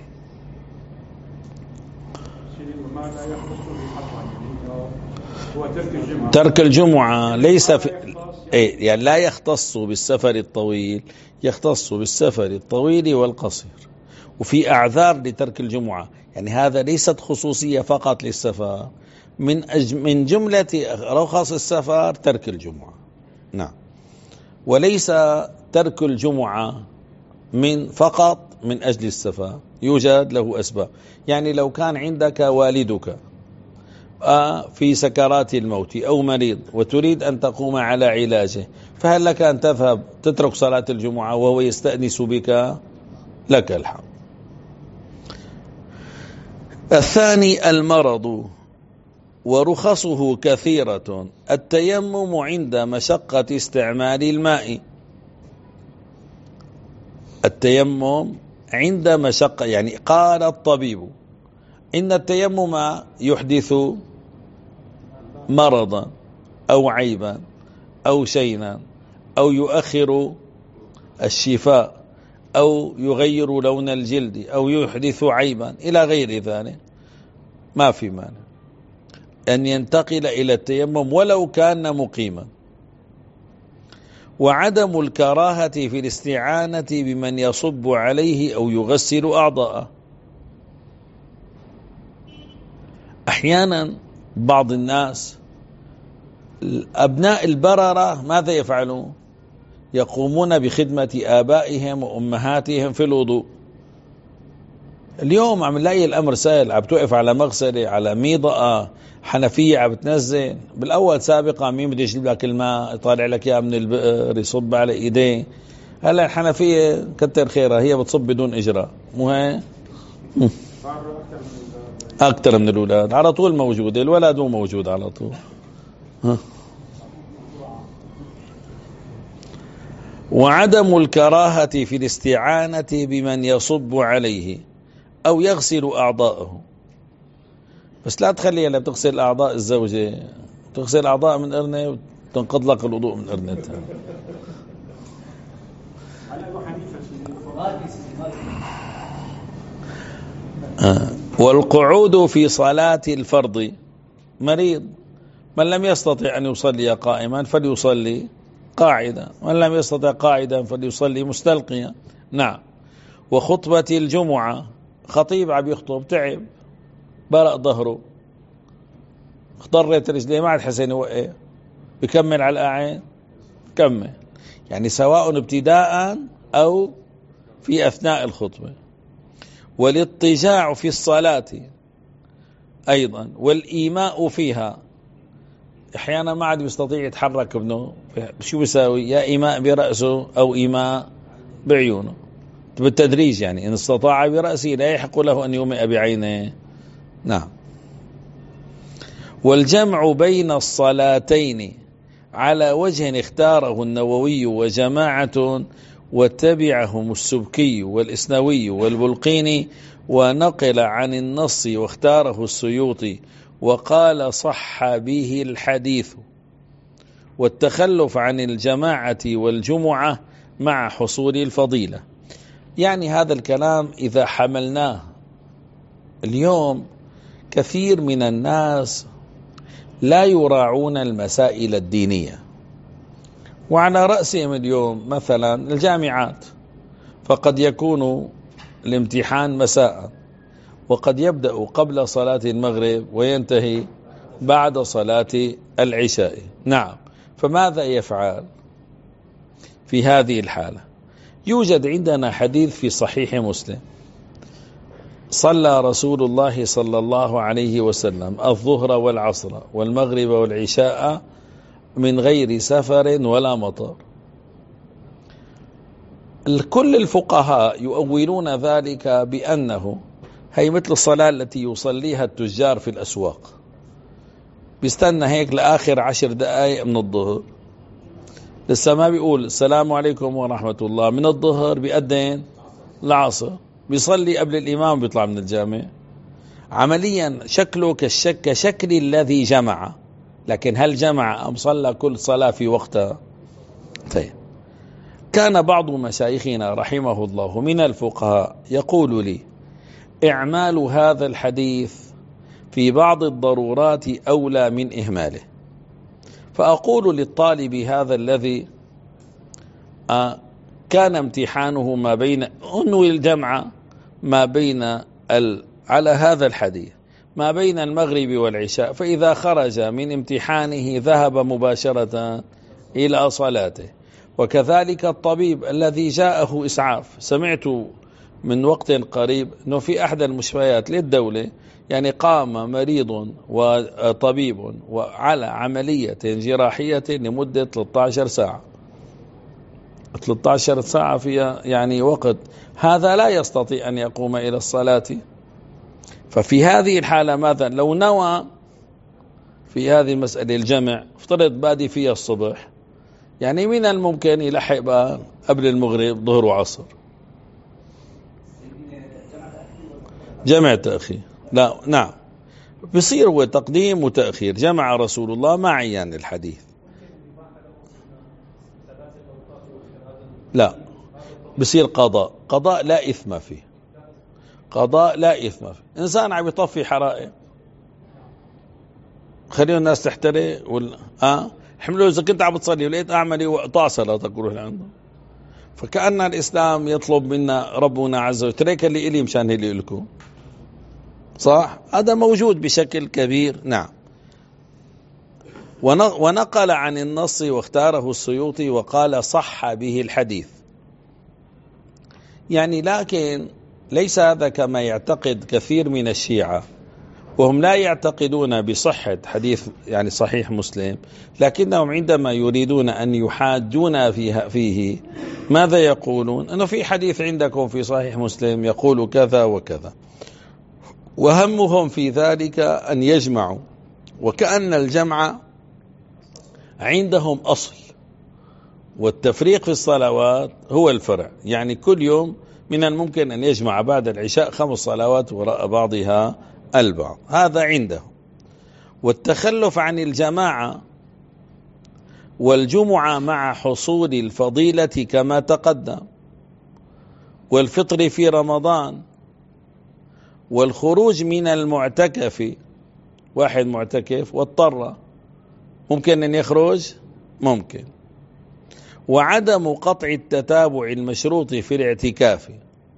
ترك الجمعة ليس في إيه، يعني لا يختص بالسفر الطويل، يختص بالسفر الطويل والقصير. وفي أعذار لترك الجمعة، يعني هذا ليست خصوصية فقط للسفر، من أج... من جملة رخص السفر ترك الجمعة. نعم. وليس ترك الجمعة من فقط من أجل السفر، يوجد له أسباب. يعني لو كان عندك والدك في سكرات الموت أو مريض وتريد أن تقوم على علاجه، فهل لك أن تذهب تترك صلاة الجمعة وهو يستأنس بك؟ لك الحق. الثاني المرض. ورخصه كثيرة. التيمم عند مشقة استعمال الماء، التيمم عند مشقة، يعني قال الطبيب إن التيمم يحدث مرضا أو عيبا أو شينا أو يؤخر الشفاء أو يغير لون الجلد أو يحدث عيبا إلى غير ذلك، ما في مانع أن ينتقل إلى التيمم ولو كان مقيما. وعدم الكراهة في الاستعانة بمن يصب عليه أو يغسل أعضاءه. أحيانا بعض الناس أبناء البررة ماذا يفعلون؟ يقومون بخدمة آبائهم وأمهاتهم في الوضوء. اليوم عم نلاقي الأمر سهل، عم توقف على مغسلة، على ميضأة، حنفية عم بتنزل. بالأول سابقا مين بده يجيب لك الماء، يطالع لك اياه من البئر، يصب على ايديه. هلا الحنفية كتر خيرها هي بتصب بدون إجراء، مو هيك؟ أكثر من الأولاد على طول موجودة، الولد مو موجود على طول. ها. وعدم الكراهة في الاستعانة بمن يصب عليه أو يغسل أعضاءه. بس لا تخلي اللي بتغسل أعضاء الزوجة تغسل أعضاء من قرنة وتنقض لك الوضوء من قرنتها. آه. والقعود في صلاة الفرض. مريض من لم يستطع أن يصلي قائما فليصلي قاعدا، من لم يستطع قاعدا فليصلي مستلقيا. نعم. وخطبة الجمعة، خطيب عم يخطب تعب برق ظهره، اخضرت رجليه، ما عاد حسن يوقف، بكمل على القاعد، كمل، يعني سواء ابتداء أو في أثناء الخطبة. والاضطجاع في الصلاة أيضا، والإيماء فيها. أحيانا ما عاد بيستطيع يتحرك ابنه، شو بيساوي؟ يا إيماء برأسه أو إيماء بعيونه بالتدريج، يعني إن استطاع برأسه لا يحق له أن يومئ بعينه. نعم. والجمع بين الصلاتين على وجه اختاره النووي وجماعة وتبعهم السبكي والإسنوي والبلقيني، ونقل عن النص واختاره السيوطي وقال صح به الحديث. والتخلف عن الجماعة والجمعة مع حصول الفضيلة. يعني هذا الكلام إذا حملناه اليوم، كثير من الناس لا يراعون المسائل الدينية، وعلى رأسهم اليوم مثلا الجامعات، فقد يكون الامتحان مساء، وقد يبدأ قبل صلاة المغرب وينتهي بعد صلاة العشاء. نعم. فماذا يفعل في هذه الحالة؟ يوجد عندنا حديث في صحيح مسلم: صلى رسول الله صلى الله عليه وسلم الظهر والعصر والمغرب والعشاء من غير سفر ولا مطر. كل الفقهاء يؤولون ذلك بأنه هي مثل الصلاة التي يصليها التجار في الأسواق، بيستنى هيك لآخر عشر دقائق من الظهر، لسه ما بيقول السلام عليكم ورحمة الله، من الظهر بيأذن العصر، بيصلي قبل الإمام بيطلع من الجامع. عمليا شكله كالشك كشكل الذي جمع، لكن هل جمع أم صلى كل صلاة في وقتها؟ طيب. كان بعض مشايخنا رحمه الله من الفقهاء يقول لي: إعمال هذا الحديث في بعض الضرورات أولى من إهماله. فأقول للطالب هذا الذي كان امتحانه ما بين أنوي الجمع ما بين ال... على هذا الحديث ما بين المغرب والعشاء، فإذا خرج من امتحانه ذهب مباشرة إلى صلاته. وكذلك الطبيب الذي جاءه إسعاف، سمعت من وقت قريب أنه في أحد المستشفيات للدولة يعني قام مريض وطبيب وعلى عملية جراحية لمدة ثلاثة عشر ساعة. ثلاثة عشر ساعة فيها يعني وقت، هذا لا يستطيع أن يقوم إلى الصلاة. ففي هذه الحالة ماذا؟ لو نوى في هذه المسألة الجمع، افترض بادي فيها الصبح، يعني من الممكن يلحق بقى قبل المغرب ظهر وعصر. جمع تأخير، لا نعم بصير هو تقديم وتأخير. جمع رسول الله مع عيان الحديث. لا بصير قضاء، قضاء لا إثم فيه، قضاء لا إثم فيه. إنسان عم يطفي حرائق، خليه الناس تحترق ولا آه حملوا إذا كنت عم بتصلي ولقيت أعملي وقطع صلاتك وروح لعنده. فكأن الإسلام يطلب منا ربنا عز وجل تريك اللي إلي مشان اللي لكم، صح؟ هذا موجود بشكل كبير. نعم. ونقل عن النص واختاره السيوطي وقال صح به الحديث، يعني لكن ليس هذا كما يعتقد كثير من الشيعة، وهم لا يعتقدون بصحة حديث يعني صحيح مسلم، لكنهم عندما يريدون أن يحاجون فيه, فيه ماذا يقولون؟ أنه في حديث عندكم في صحيح مسلم يقول كذا وكذا، وهمهم في ذلك أن يجمعوا، وكأن الجمع عندهم أصل، والتفريق في الصلوات هو الفرع. يعني كل يوم من الممكن أن يجمع بعد العشاء خمس صلوات وراء بعضها البعض، هذا عنده. والتخلف عن الجماعة والجمعة مع حصول الفضيلة كما تقدم، والفطر في رمضان، والخروج من المعتكف، واحد معتكف واضطر ممكن أن يخرج، ممكن. وعدم قطع التتابع المشروط في الاعتكاف،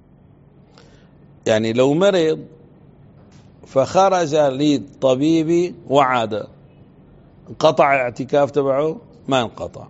يعني لو مرض فخرج للطبيب وعاد، انقطع الاعتكاف تبعه؟ ما انقطع.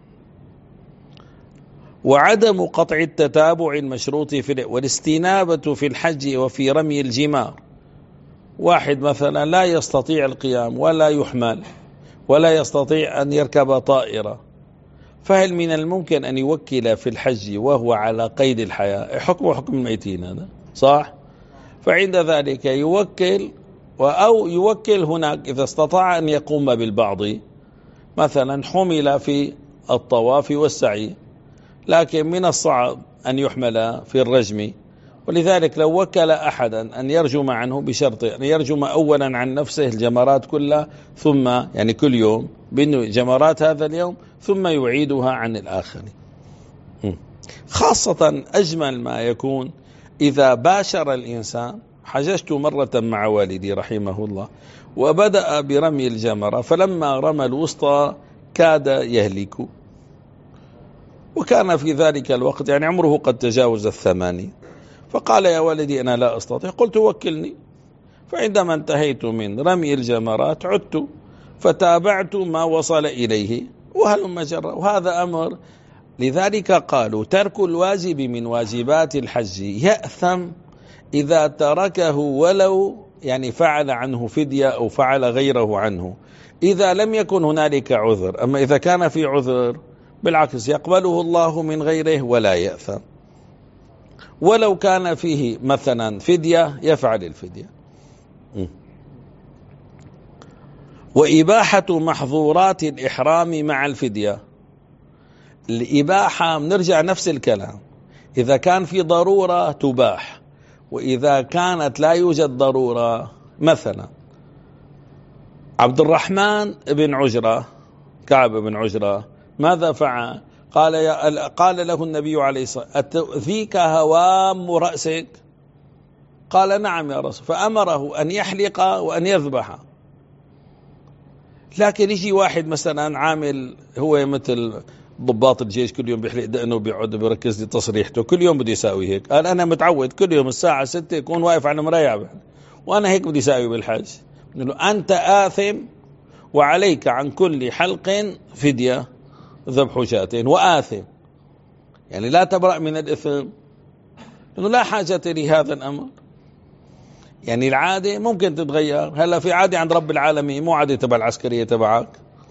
وعدم قطع التتابع المشروط في والاستنابة في الحج وفي رمي الجمار، واحد مثلا لا يستطيع القيام ولا يحمل ولا يستطيع أن يركب طائرة، فهل من الممكن أن يوكل في الحج وهو على قيد الحياة؟ حكمه حكم الميتين هذا، صح؟ فعند ذلك يوكل، أو يوكل هناك إذا استطاع أن يقوم بالبعض، مثلا حمل في الطواف والسعي لكن من الصعب أن يحمل في الرجم، ولذلك لو وكل أحدا أن يرجم عنه بشرط أن يرجم أولا عن نفسه الجمرات كلها، ثم يعني كل يوم بأنه جمرات هذا اليوم ثم يعيدها عن الآخر. خاصة أجمل ما يكون إذا باشر الإنسان. حججت مرة مع والدي رحمه الله وبدأ برمي الجمرة، فلما رمى الوسطى كاد يهلك، وكان في ذلك الوقت يعني عمره قد تجاوز الثمانين، فقال يا والدي أنا لا أستطيع، قلت وكلني. فعندما انتهيت من رمي الجمرات عدت فتابعت ما وصل إليه وهلم جرى، وهذا أمر. لذلك قالوا ترك الواجب من واجبات الحج يأثم إذا تركه ولو يعني فعل عنه فدية أو فعل غيره عنه، إذا لم يكن هنالك عذر. أما إذا كان في عذر بالعكس يقبله الله من غيره ولا يأثم، ولو كان فيه مثلا فدية يفعل الفدية. وإباحة محظورات الإحرام مع الفدية، الإباحة نرجع نفس الكلام، إذا كان في ضرورة تباح، وإذا كانت لا يوجد ضرورة. مثلا عبد الرحمن بن عجرة، كعب بن عجرة، ماذا فعل؟ قال, يا قال له النبي عليه الصلاة والسلام أتؤذيك هوام رأسك؟ قال نعم يا رسول، فأمره أن يحلق وأن يذبح. لكن يجي واحد مثلا عامل هو مثل ضباط الجيش كل يوم بيحلق دقنه وبيقعد بيركز لي تصريحته، كل يوم بدي يساوي هيك. قال أنا متعود كل يوم الساعة ستة يكون واقف على مريع، وأنا هيك بدي يساوي بالحج. له أنت آثم وعليك عن كل حلق فدية ذبح شاتين، وآثم يعني لا تبرأ من الإثم، لأنه لا حاجة لهذا الأمر. يعني العادة ممكن تتغير، هلا في عادة عند رب العالمين مو عادة تبع العسكرية تبعك.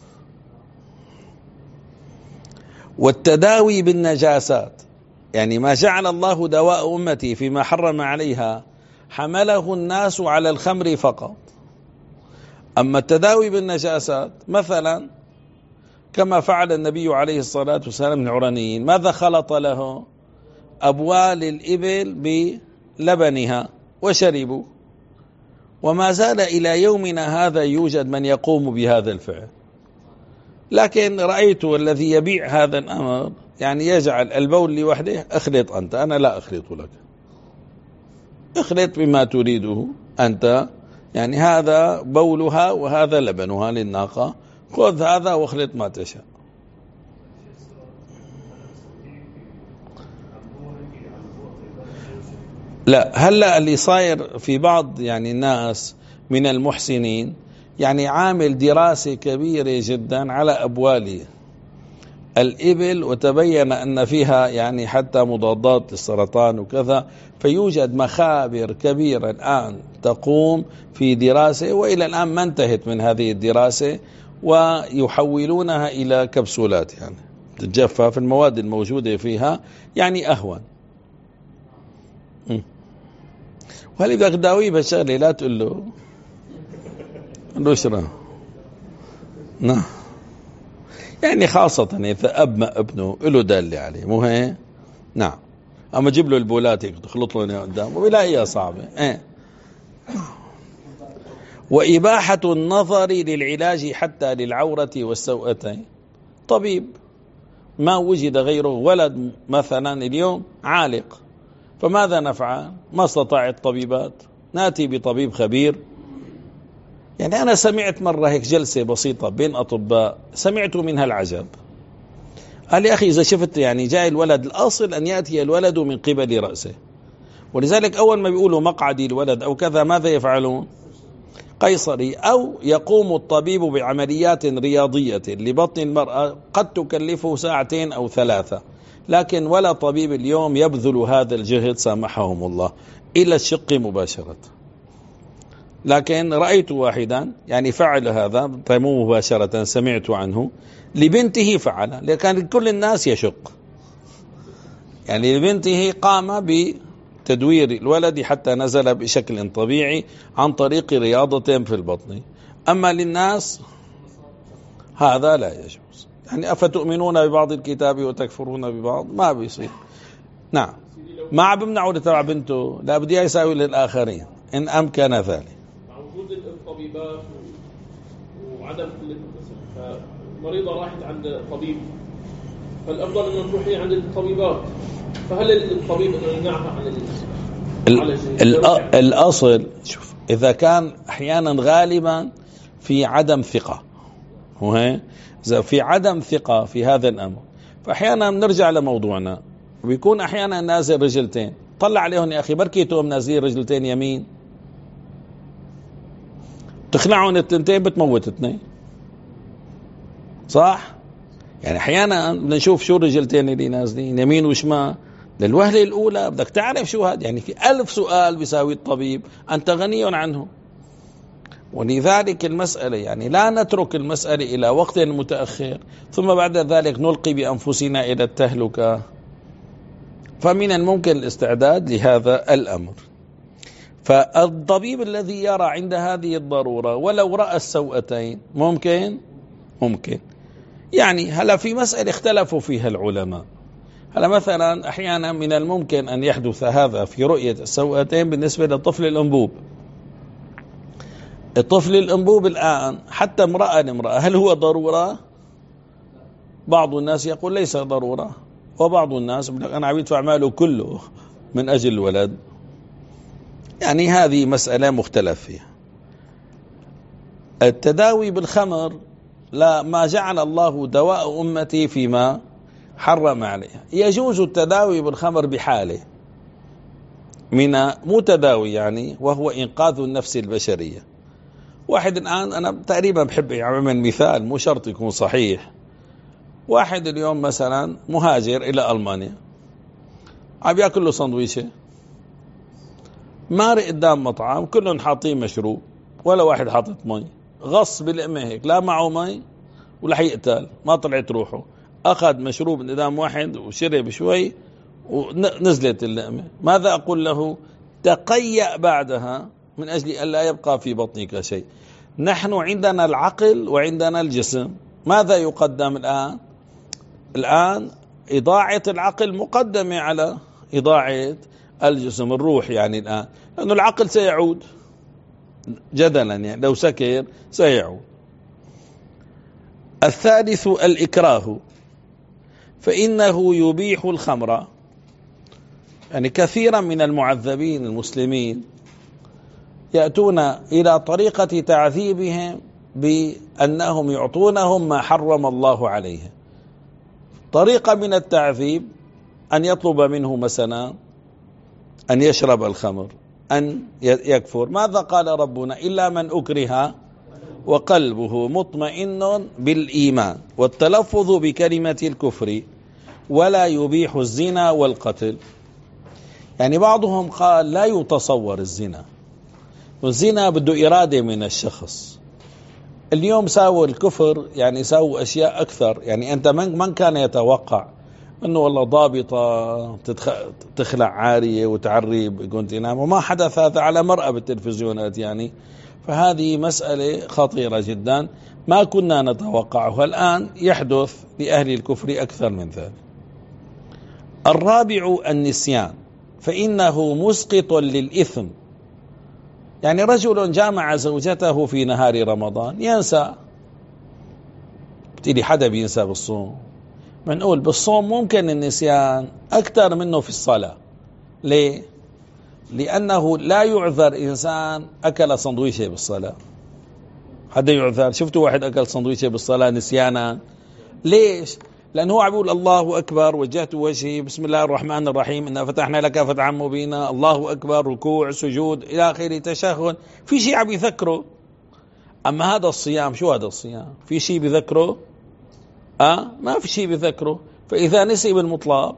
والتداوي بالنجاسات، يعني ما جعل الله دواء أمتي فيما حرم عليها حمله الناس على الخمر فقط، أما التداوي بالنجاسات مثلا كما فعل النبي عليه الصلاة والسلام العرانيين، ماذا خلط له؟ أبوال الإبل بلبنها وشربوا، وما زال إلى يومنا هذا يوجد من يقوم بهذا الفعل. لكن رأيت الذي يبيع هذا الأمر يعني يجعل البول لوحده، اخلط أنت، أنا لا أخلط لك، اخلط بما تريده أنت، يعني هذا بولها وهذا لبنها للناقة، خذ هذا واخلط ما تشاء. لا، هلا اللي صاير في بعض يعني الناس من المحسنين يعني عامل دراسة كبيرة جدا على أبوال الإبل، وتبين أن فيها يعني حتى مضادات للسرطان وكذا، فيوجد مخابر كبيرة الآن تقوم في دراسة، وإلى الآن ما انتهت من هذه الدراسة، ويحولونها إلى كبسولات يعني تتجفف، المواد الموجودة فيها يعني أهون. وهل بدك تداويه بهالشغله لا تقول له له اشرب. نعم، يعني خاصة إذا أب ما ابنه له دالة عليه، مو هيك؟ نعم. أما جيب له البولات هيك تخلط له قدامه وبيلاقيها صعبة. إيه. وإباحة النظر للعلاج حتى للعورة والسوءتين. طبيب ما وجد غيره، ولد مثلا اليوم عالق، فماذا نفعل؟ ما استطاع الطبيبات، ناتي بطبيب خبير. يعني أنا سمعت مرة هيك جلسة بسيطة بين أطباء، سمعت منها العجب. قال لي أخي إذا شفت يعني جاي الولد، الأصل أن يأتي الولد من قبل رأسه، ولذلك أول ما بيقولوا مقعدي الولد أو كذا ماذا يفعلون؟ قيصري، أو يقوم الطبيب بعمليات رياضية لبطن المرأة قد تكلفه ساعتين أو ثلاثة، لكن ولا طبيب اليوم يبذل هذا الجهد سامحهم الله إلى الشق مباشرة. لكن رأيت واحدا يعني فعل هذا مو مباشرة، سمعت عنه لبنته فعل، لكن كل الناس يشق. يعني لبنته قام بتدوير الولد حتى نزل بشكل طبيعي عن طريق رياضة في البطن، أما للناس هذا لا يجوز. يعني أفتؤمنون ببعض الكتاب وتكفرون ببعض، ما بيصير. نعم، ما بمنعه لتبع بنته، لا بدي يساوي للآخرين إن أمكن ذلك. وجود الطبيبات وعدم مريضة راحت عند طبيب، فالأفضل أن تروحي عند الطبيبات، فهل الطبيب أنه يمنعها عن ال الأصل؟ شوف، إذا كان أحيانا غالبا في عدم ثقة، وهي إذا في عدم ثقة في هذا الأمر، فأحيانا نرجع لموضوعنا، وبيكون أحيانا نازل رجلتين، طلع عليهم يا أخي بركيتهم نازلين رجلتين يمين، تخلعهم التنتين بتموت اثنين، صح؟ يعني أحيانا بنشوف شو الرجلتين اللي نازلين يمين وشمال، للوهلة الأولى بدك تعرف شو هذا، يعني في ألف سؤال بيساوي الطبيب، أنت غني عنه. ولذلك المسألة يعني لا نترك المسألة إلى وقت متأخر ثم بعد ذلك نلقي بأنفسنا إلى التهلكة، فمن الممكن الاستعداد لهذا الأمر. فالطبيب الذي يرى عند هذه الضرورة ولو رأى السوءتين ممكن ممكن يعني هلا في مسألة اختلفوا فيها العلماء. هلا مثلا أحيانا من الممكن أن يحدث هذا في رؤية السوءتين بالنسبة للطفل الأنبوب. الطفل الأنبوب الآن حتى امرأة لامرأة، هل هو ضرورة؟ بعض الناس يقول ليس ضرورة، وبعض الناس أنا عم يدفع ماله كله من أجل الولد. يعني هذه مسألة مختلف فيها. التداوي بالخمر، لا، ما جعل الله دواء أمتي فيما حرم عليها. يجوز التداوي بالخمر بحاله من مو تداوي يعني، وهو إنقاذ النفس البشرية. واحد الآن أنا تقريبا بحب أعمل مثال مو شرط يكون صحيح. واحد اليوم مثلا مهاجر إلى ألمانيا، عم يأكل له سندويشة، مارق قدام مطعم كلهم حاطين مشروب ولا واحد حاطط مي، غص بالأمة هيك، لا معه مي ولا حيقتل، ما طلعت روحه، أخذ مشروب من قدام واحد وشرب شوي ونزلت اللقمة. ماذا أقول له؟ تقيأ بعدها من أجل أن لا يبقى في بطنك شيء. نحن عندنا العقل وعندنا الجسم، ماذا يقدم الآن؟ الآن إضاعة العقل مقدمة على إضاعة الجسم، الروح يعني الآن، لأن العقل سيعود جدلا، يعني لو سكر سيعود. الثالث الإكراه، فإنه يبيح الخمر. يعني كثيرا من المعذبين المسلمين يأتون إلى طريقة تعذيبهم بأنهم يعطونهم ما حرم الله عليه. طريقة من التعذيب أن يطلب منه مثلا أن يشرب الخمر، أن يكفر. ماذا قال ربنا؟ إلا من أكره وقلبه مطمئن بالإيمان، والتلفظ بكلمة الكفر، ولا يبيح الزنا والقتل. يعني بعضهم قال لا يتصور الزنا، والزنا بده إرادة من الشخص. اليوم ساووا الكفر، يعني ساووا أشياء أكثر. يعني أنت من, من كان يتوقع أنه والله ضابطة تخلع عارية وتعري بجونتينامو؟ وما حدث هذا على مرأة بالتلفزيونات يعني. فهذه مسألة خطيرة جدا ما كنا نتوقعها، الآن يحدث لأهل الكفر أكثر من ذلك. الرابع النسيان، فإنه مسقط للإثم. يعني رجل جامع زوجته في نهار رمضان ينسى. بتيجي حدا بينسى بالصوم؟ بنقول بالصوم ممكن النسيان أكثر منه في الصلاة. ليه؟ لأنه لا يعذر إنسان أكل سندويشة بالصلاة. حدا يعذر؟ شفتوا واحد أكل سندويشة بالصلاة نسيانا؟ ليش؟ لأنه هو عم يقول الله أكبر، وجهت وجهي، بسم الله الرحمن الرحيم، إنا فتحنا لك فتحا مبينا، الله أكبر، ركوع، سجود إلى آخره، تشهد، في شيء عم يذكره. أما هذا الصيام، شو هذا الصيام؟ في شيء بذكره؟ أه؟ ما في شيء بذكره. فإذا نسي بالمطلق،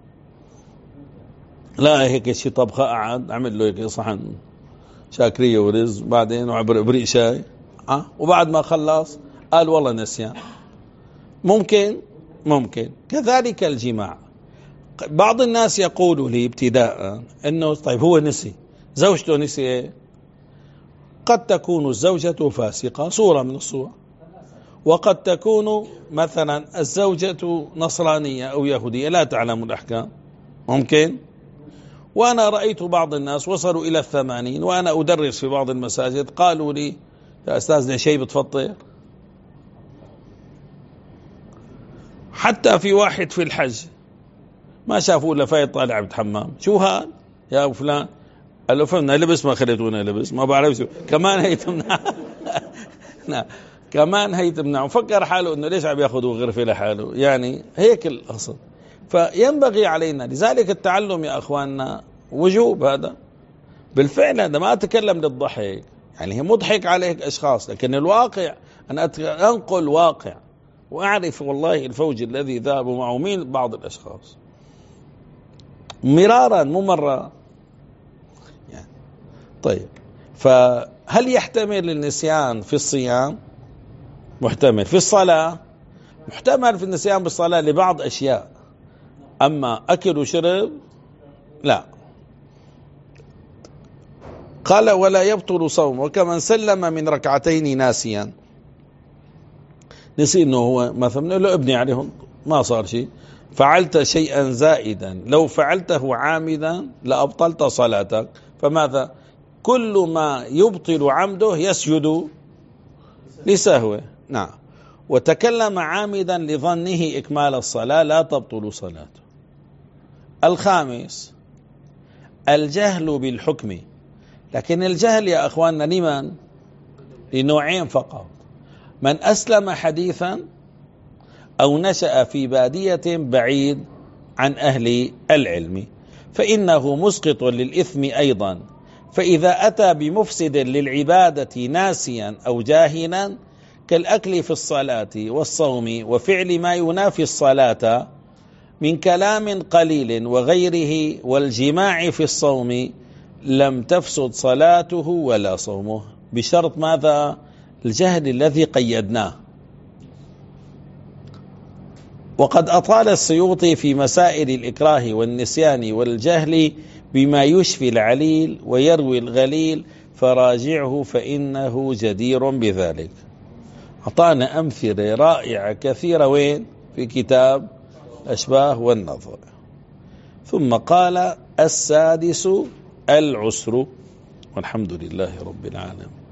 لا هيك شيء طبخة، قعد عمل له هيك صحن شاكرية ورز، بعدين وعبر بريق شاي، أه؟ وبعد ما خلص قال والله نسيان. ممكن ممكن كذلك الجماع. بعض الناس يقول لي ابتداء انه طيب هو نسي، زوجته نسي. قد تكون الزوجة فاسقة، صورة من الصور، وقد تكون مثلا الزوجة نصرانية أو يهودية لا تعلم الأحكام، ممكن. وأنا رأيت بعض الناس وصلوا إلى الثمانين، وأنا أدرس في بعض المساجد، قالوا لي يا أستاذنا شيء بتفطر. حتى في واحد في الحج ما شافوا إلا فايت طالع بالحمام، شو هاد يا أبو فلان؟ قال له فهمنا لبس، ما خليتونا لبس، ما بعرف شو كمان هي تمنع. كمان هي تمنع. وفكر حاله انه ليش عم ياخذوا غرفه لحاله، يعني هيك الاصل. فينبغي علينا لذلك التعلم يا اخواننا وجوب. هذا بالفعل، هذا ما اتكلم للضحك، يعني هي مضحك عليك اشخاص، لكن الواقع انا انقل واقع واعرف والله الفوج الذي ذهبوا معه مين بعض الاشخاص مرارا مو مره يعني. طيب، فهل يحتمل النسيان في الصيام؟ محتمل. في الصلاة محتمل في النسيان بالصلاة لبعض أشياء، أما أكل وشرب لا. قال ولا يبطل صوم، وكمن سلم من ركعتين ناسيا. نسي انه هو مثلا له ابني عليهم ما صار شيء، فعلت شيئا زائدا، لو فعلته عامدا لأبطلت صلاتك. فماذا؟ كل ما يبطل عمده يسجد لسهوه. نعم. وتكلم عامدا لظنه إكمال الصلاة لا تبطل صلاته. الخامس الجهل بالحكم. لكن الجهل يا أخواننا لمن؟ لنوعين فقط: من أسلم حديثا، أو نشأ في بادية بعيد عن أهل العلم، فإنه مسقط للإثم أيضا. فإذا أتى بمفسد للعبادة ناسيا أو جاهلا، كالأكل في الصلاة والصوم وفعل ما ينافي الصلاة من كلام قليل وغيره، والجماع في الصوم، لم تفسد صلاته ولا صومه، بشرط ماذا؟ الجهل الذي قيدناه. وقد أطال السيوطي في مسائل الإكراه والنسيان والجهل بما يشفي العليل ويروي الغليل، فراجعه فإنه جدير بذلك. أعطانا أمثلة رائعة كثيرة وين؟ في كتاب الأشباه والنظائر. ثم قال السادس العسر. والحمد لله رب العالمين.